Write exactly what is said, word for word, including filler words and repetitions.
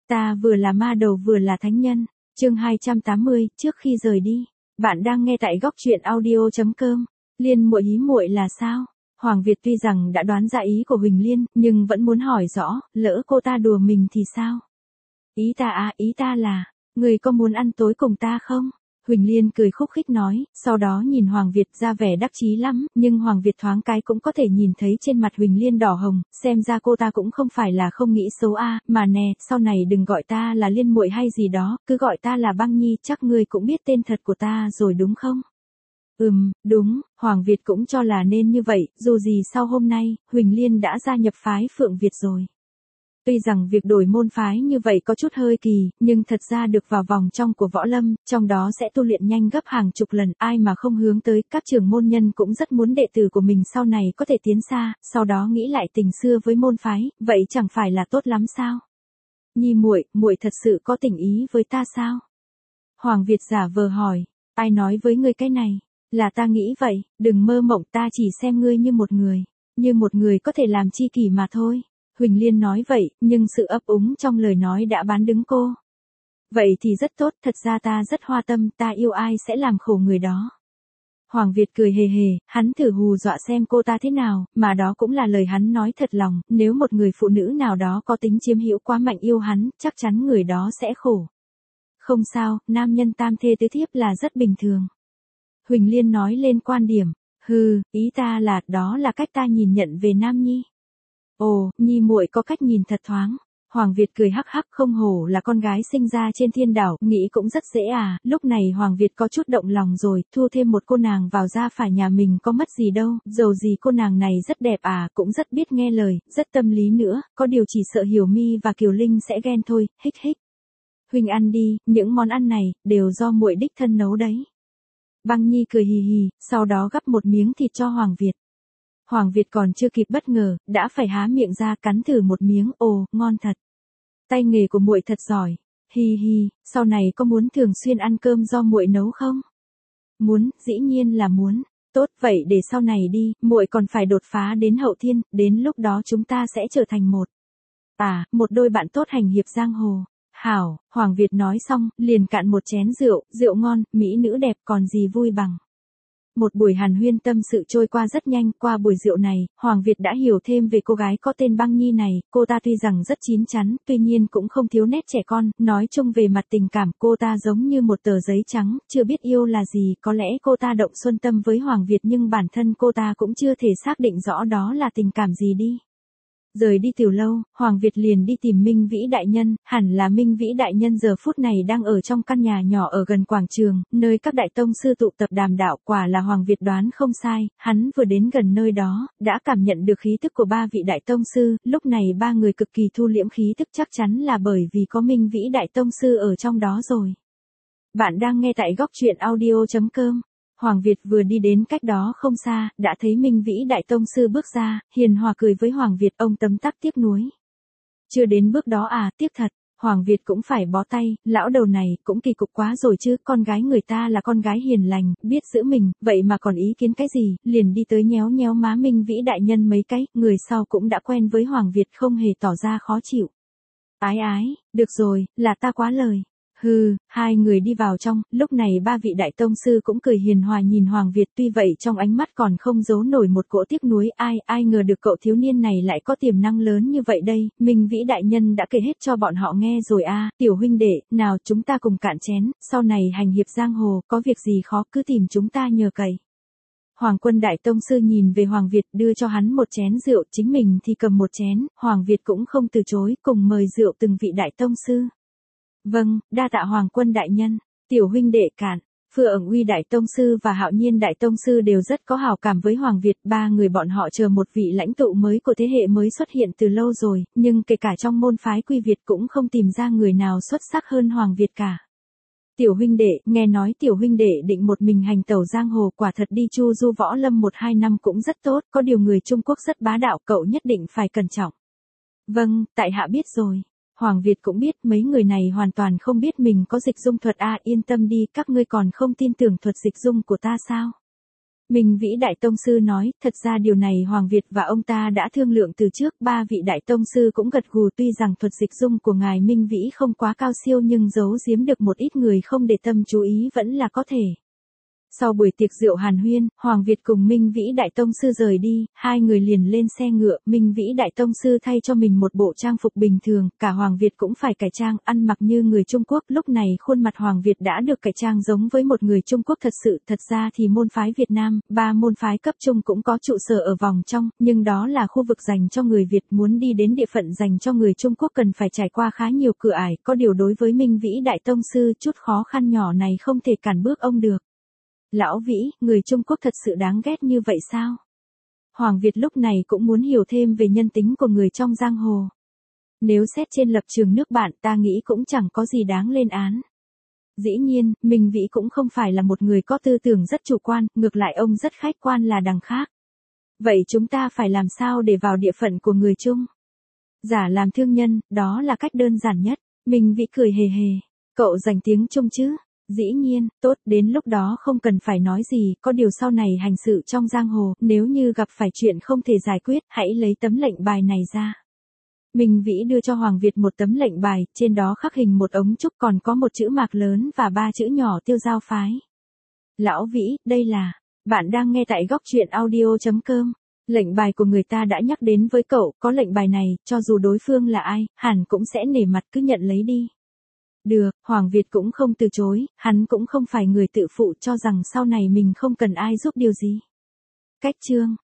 Ta vừa là ma đầu vừa là thánh nhân. Chương hai trăm tám mươi, trước khi rời đi. Bạn đang nghe tại góc truyện audio chấm com. Liên muội ý muội là sao? Hoàng Việt tuy rằng đã đoán ra ý của Huỳnh Liên, nhưng vẫn muốn hỏi rõ, lỡ cô ta đùa mình thì sao? Ý ta à, ý ta là, người có muốn ăn tối cùng ta không? Huỳnh Liên cười khúc khích nói, sau đó nhìn Hoàng Việt ra vẻ đắc chí lắm, nhưng Hoàng Việt thoáng cái cũng có thể nhìn thấy trên mặt Huỳnh Liên đỏ hồng, xem ra cô ta cũng không phải là không nghĩ xấu a, à, mà nè, sau này đừng gọi ta là Liên muội hay gì đó, cứ gọi ta là Băng Nhi, chắc ngươi cũng biết tên thật của ta rồi đúng không? Ừm, đúng, Hoàng Việt cũng cho là nên như vậy, dù gì sau hôm nay, Huỳnh Liên đã gia nhập phái Phượng Việt rồi. Tuy rằng việc đổi môn phái như vậy có chút hơi kỳ, nhưng thật ra được vào vòng trong của võ lâm, trong đó sẽ tu luyện nhanh gấp hàng chục lần, ai mà không hướng tới, các trưởng môn nhân cũng rất muốn đệ tử của mình sau này có thể tiến xa, sau đó nghĩ lại tình xưa với môn phái, vậy chẳng phải là tốt lắm sao? Nhi muội, muội thật sự có tình ý với ta sao? Hoàng Việt giả vờ hỏi, ai nói với ngươi cái này? Là ta nghĩ vậy, đừng mơ mộng, ta chỉ xem ngươi như một người, như một người có thể làm tri kỷ mà thôi. Huỳnh Liên nói vậy, nhưng sự ấp úng trong lời nói đã bán đứng cô. Vậy thì rất tốt, thật ra ta rất hoa tâm, ta yêu ai sẽ làm khổ người đó. Hoàng Việt cười hề hề, hắn thử hù dọa xem cô ta thế nào, mà đó cũng là lời hắn nói thật lòng, nếu một người phụ nữ nào đó có tính chiếm hữu quá mạnh yêu hắn, chắc chắn người đó sẽ khổ. Không sao, nam nhân tam thê tứ thiếp là rất bình thường. Huỳnh Liên nói lên quan điểm, hừ, ý ta là, đó là cách ta nhìn nhận về Nam Nhi. Ồ, Nhi muội có cách nhìn thật thoáng. Hoàng Việt cười hắc hắc, không hổ là con gái sinh ra trên thiên đảo, nghĩ cũng rất dễ à. Lúc này Hoàng Việt có chút động lòng rồi, thu thêm một cô nàng vào ra phải nhà mình có mất gì đâu, dầu gì cô nàng này rất đẹp à, cũng rất biết nghe lời, rất tâm lý nữa, có điều chỉ sợ Hiểu Mi và Kiều Linh sẽ ghen thôi, hích hích. Huynh ăn đi, những món ăn này đều do muội đích thân nấu đấy. Băng Nhi cười hì hì, sau đó gắp một miếng thịt cho Hoàng Việt. Hoàng Việt còn chưa kịp bất ngờ, đã phải há miệng ra cắn thử một miếng, ồ, ngon thật. Tay nghề của muội thật giỏi. Hi hi, sau này có muốn thường xuyên ăn cơm do muội nấu không? Muốn, dĩ nhiên là muốn. Tốt, vậy để sau này đi, muội còn phải đột phá đến hậu thiên, đến lúc đó chúng ta sẽ trở thành một. À, một đôi bạn tốt hành hiệp giang hồ. Hảo, Hoàng Việt nói xong, liền cạn một chén rượu, rượu ngon, mỹ nữ đẹp còn gì vui bằng. Một buổi hàn huyên tâm sự trôi qua rất nhanh, qua buổi rượu này, Hoàng Việt đã hiểu thêm về cô gái có tên Băng Nhi này, cô ta tuy rằng rất chín chắn, tuy nhiên cũng không thiếu nét trẻ con, nói chung về mặt tình cảm, cô ta giống như một tờ giấy trắng, chưa biết yêu là gì, có lẽ cô ta động xuân tâm với Hoàng Việt nhưng bản thân cô ta cũng chưa thể xác định rõ đó là tình cảm gì đi. Rời đi tiểu lâu, Hoàng Việt liền đi tìm Minh Vĩ đại nhân, hẳn là Minh Vĩ đại nhân giờ phút này đang ở trong căn nhà nhỏ ở gần quảng trường, nơi các đại tông sư tụ tập đàm đạo, quả là Hoàng Việt đoán không sai, hắn vừa đến gần nơi đó, đã cảm nhận được khí tức của ba vị đại tông sư, lúc này ba người cực kỳ thu liễm khí tức chắc chắn là bởi vì có Minh Vĩ đại tông sư ở trong đó rồi. Bạn đang nghe tại góc truyện audio chấm com. Hoàng Việt vừa đi đến cách đó không xa, đã thấy Minh Vĩ đại tông sư bước ra, hiền hòa cười với Hoàng Việt, ông tấm tắc tiếc nuối. Chưa đến bước đó à, tiếc thật, Hoàng Việt cũng phải bó tay, lão đầu này cũng kỳ cục quá rồi chứ, con gái người ta là con gái hiền lành, biết giữ mình, vậy mà còn ý kiến cái gì, liền đi tới nhéo nhéo má Minh Vĩ đại nhân mấy cái, người sau cũng đã quen với Hoàng Việt không hề tỏ ra khó chịu. Ái ái, được rồi, là ta quá lời. Hừ, hai người đi vào trong, lúc này ba vị đại tông sư cũng cười hiền hòa nhìn Hoàng Việt, tuy vậy trong ánh mắt còn không giấu nổi một cỗ tiếc nuối, ai, ai ngờ được cậu thiếu niên này lại có tiềm năng lớn như vậy đây, Minh Vĩ đại nhân đã kể hết cho bọn họ nghe rồi a, à, tiểu huynh đệ, nào chúng ta cùng cạn chén, sau này hành hiệp giang hồ, có việc gì khó cứ tìm chúng ta nhờ cậy. Hoàng Quân đại tông sư nhìn về Hoàng Việt đưa cho hắn một chén rượu, chính mình thì cầm một chén, Hoàng Việt cũng không từ chối, cùng mời rượu từng vị đại tông sư. Vâng, đa tạ Hoàng Quân đại nhân, tiểu huynh đệ cạn. Phượng Uy đại tông sư và Hạo Nhiên đại tông sư đều rất có hảo cảm với Hoàng Việt, ba người bọn họ chờ một vị lãnh tụ mới của thế hệ mới xuất hiện từ lâu rồi, nhưng kể cả trong môn phái Quy Việt cũng không tìm ra người nào xuất sắc hơn Hoàng Việt cả. Tiểu huynh đệ, nghe nói tiểu huynh đệ định một mình hành tẩu giang hồ, quả thật đi chu du võ lâm một hai năm cũng rất tốt, có điều người Trung Quốc rất bá đạo, cậu nhất định phải cẩn trọng. Vâng, tại hạ biết rồi. Hoàng Việt cũng biết mấy người này hoàn toàn không biết mình có dịch dung thuật a, à, yên tâm đi, các ngươi còn không tin tưởng thuật dịch dung của ta sao? Minh Vĩ Đại Tông Sư nói, thật ra điều này Hoàng Việt và ông ta đã thương lượng từ trước, ba vị Đại Tông Sư cũng gật gù, tuy rằng thuật dịch dung của ngài Minh Vĩ không quá cao siêu nhưng giấu giếm được một ít người không để tâm chú ý vẫn là có thể. Sau buổi tiệc rượu hàn huyên, Hoàng Việt cùng Minh Vĩ Đại Tông Sư rời đi, hai người liền lên xe ngựa, Minh Vĩ Đại Tông Sư thay cho mình một bộ trang phục bình thường, cả Hoàng Việt cũng phải cải trang, ăn mặc như người Trung Quốc, lúc này khuôn mặt Hoàng Việt đã được cải trang giống với một người Trung Quốc thật sự, thật ra thì môn phái Việt Nam, ba môn phái cấp trung cũng có trụ sở ở vòng trong, nhưng đó là khu vực dành cho người Việt, muốn đi đến địa phận dành cho người Trung Quốc cần phải trải qua khá nhiều cửa ải, có điều đối với Minh Vĩ Đại Tông Sư chút khó khăn nhỏ này không thể cản bước ông được. Lão Vĩ, người Trung Quốc thật sự đáng ghét như vậy sao? Hoàng Việt lúc này cũng muốn hiểu thêm về nhân tính của người trong giang hồ. Nếu xét trên lập trường nước bạn ta nghĩ cũng chẳng có gì đáng lên án. Dĩ nhiên, Minh Vĩ cũng không phải là một người có tư tưởng rất chủ quan, ngược lại ông rất khách quan là đằng khác. Vậy chúng ta phải làm sao để vào địa phận của người Trung? Giả làm thương nhân, đó là cách đơn giản nhất. Minh Vĩ cười hề hề. Cậu dành tiếng Trung chứ? Dĩ nhiên, tốt, đến lúc đó không cần phải nói gì, có điều sau này hành sự trong giang hồ, nếu như gặp phải chuyện không thể giải quyết, hãy lấy tấm lệnh bài này ra. Minh Vĩ đưa cho Hoàng Việt một tấm lệnh bài, trên đó khắc hình một ống trúc còn có một chữ mạc lớn và ba chữ nhỏ Tiêu Giao Phái. Lão Vĩ, đây là, bạn đang nghe tại góc truyện audio chấm com. Lệnh bài của người ta đã nhắc đến với cậu, có lệnh bài này, cho dù đối phương là ai, hẳn cũng sẽ nể mặt cứ nhận lấy đi. Được, Hoàng Việt cũng không từ chối, hắn cũng không phải người tự phụ cho rằng sau này mình không cần ai giúp điều gì. Cách chương